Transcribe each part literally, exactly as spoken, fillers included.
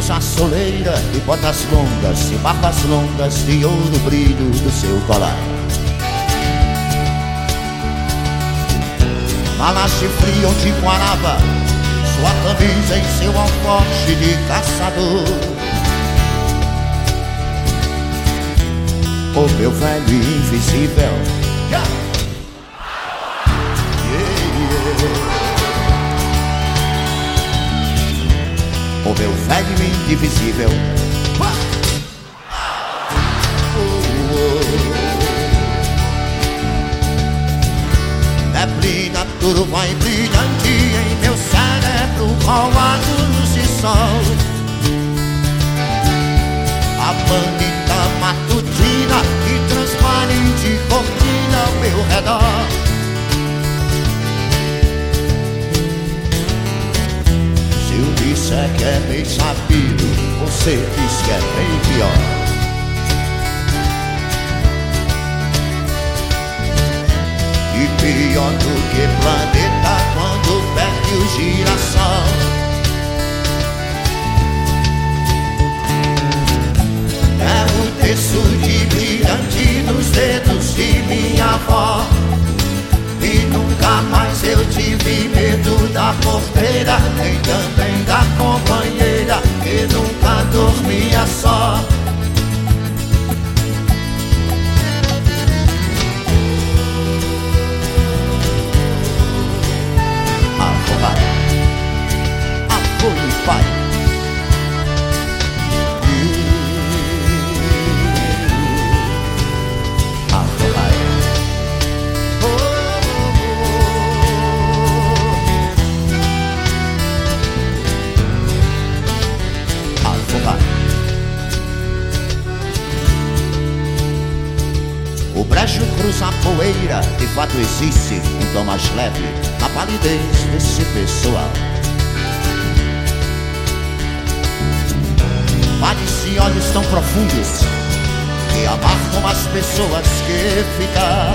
camisa soleira e botas longas e barbas longas de ouro brilho do seu colar. Malas de frio de Guarava, sua camisa em seu alforje de caçador. O meu velho invisível, yeah. Yeah, yeah. O meu velho indivisível, uh, uh. Neblina, turva e brilhante em meu cérebro, colado luz e sol. A manita matutina e transparente cortina ao meu redor. Se eu disser que é bem sabido, você diz que é bem pior. E pior do que planeta quando perde o girassol. É o terço de brilhante nos dedos de minha avó. E nunca mais eu tive medo da porteira, nem também da companheira, que nunca dormia só. Avô, pai, avô e pai. O brejo cruza a poeira, de fato existe um tom mais leve na palidez desse pessoal. Vales e olhos tão profundos que amargam as pessoas que ficar,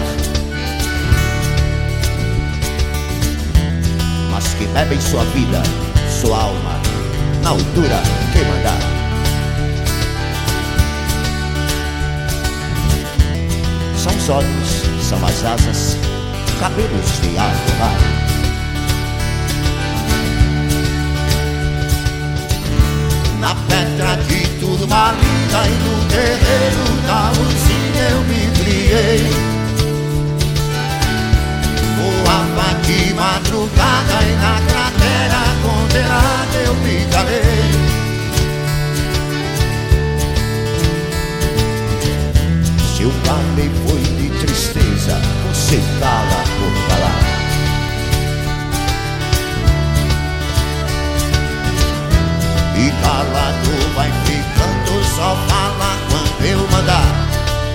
mas que bebem sua vida, sua alma, na altura que mandar. São os olhos, são as asas, cabelos de árvore. Na pedra de turmalina e no terreiro da usina eu me criei. Voava de madrugada e na cratera condenada eu me calei. Se eu calei foi de tristeza, você cala por calar. E calado vai ficando, só fala quando eu mandar.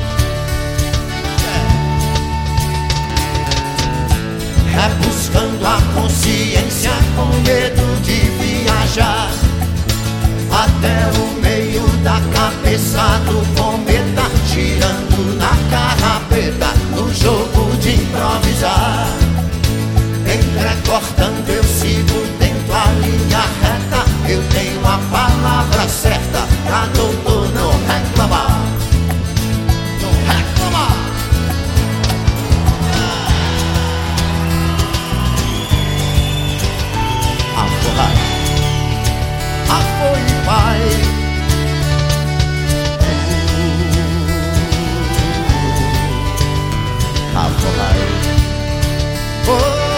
É buscando a consciência com medo de viajar até o meio da cabeça do cometa, girando na carrapeta, no jogo de improvisar. Entrecortando eu sigo dentro a linha reta, eu tenho a palavra certa pra doutor não reclamar. Não reclamar. Avô, avô e pai. Oh,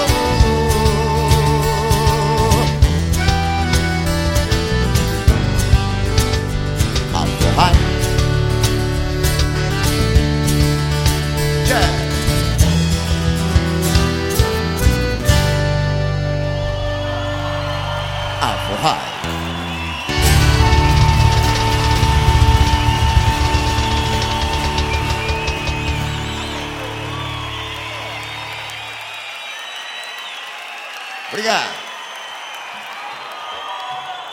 Avô, yeah. Avô, obrigado.